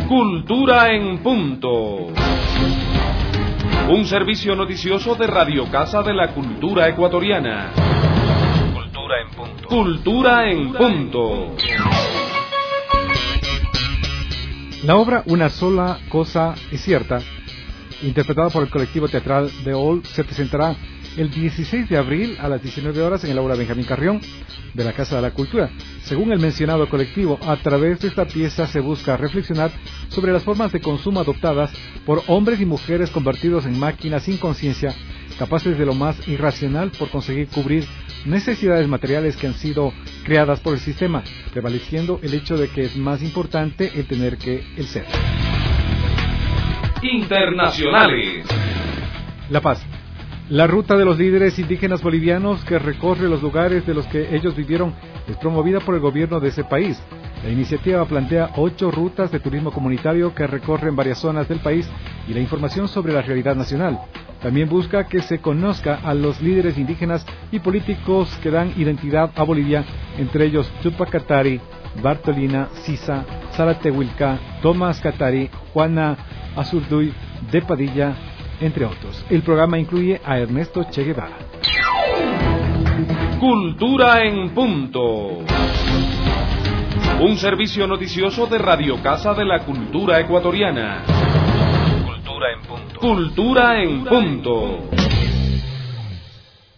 Cultura en Punto. Un servicio noticioso de Radio Casa de la Cultura Ecuatoriana. Cultura en Punto. Cultura en Punto. La obra Una sola cosa es cierta, interpretada por el colectivo teatral The All, se presentará el 16 de abril a las 19 horas en el aula Benjamín Carrión de la Casa de la Cultura. Según el mencionado colectivo, a través de esta pieza se busca reflexionar sobre las formas de consumo adoptadas por hombres y mujeres convertidos en máquinas sin conciencia, capaces de lo más irracional por conseguir cubrir necesidades materiales que han sido creadas por el sistema, prevaleciendo el hecho de que es más importante el tener que el ser. Internacionales. La Paz. La ruta de los líderes indígenas bolivianos que recorre los lugares de los que ellos vivieron es promovida por el gobierno de ese país. La iniciativa plantea 8 rutas de turismo comunitario que recorren varias zonas del país y la información sobre la realidad nacional. También busca que se conozca a los líderes indígenas y políticos que dan identidad a Bolivia, entre ellos Tupac Katari, Bartolina Sisa, Sara Tehuilca, Tomás Katari, Juana Azurduy de Padilla, entre otros. El programa incluye a Ernesto Che Guevara. Cultura en Punto. Un servicio noticioso de Radio Casa de la Cultura Ecuatoriana. Cultura en Punto. Cultura en Punto.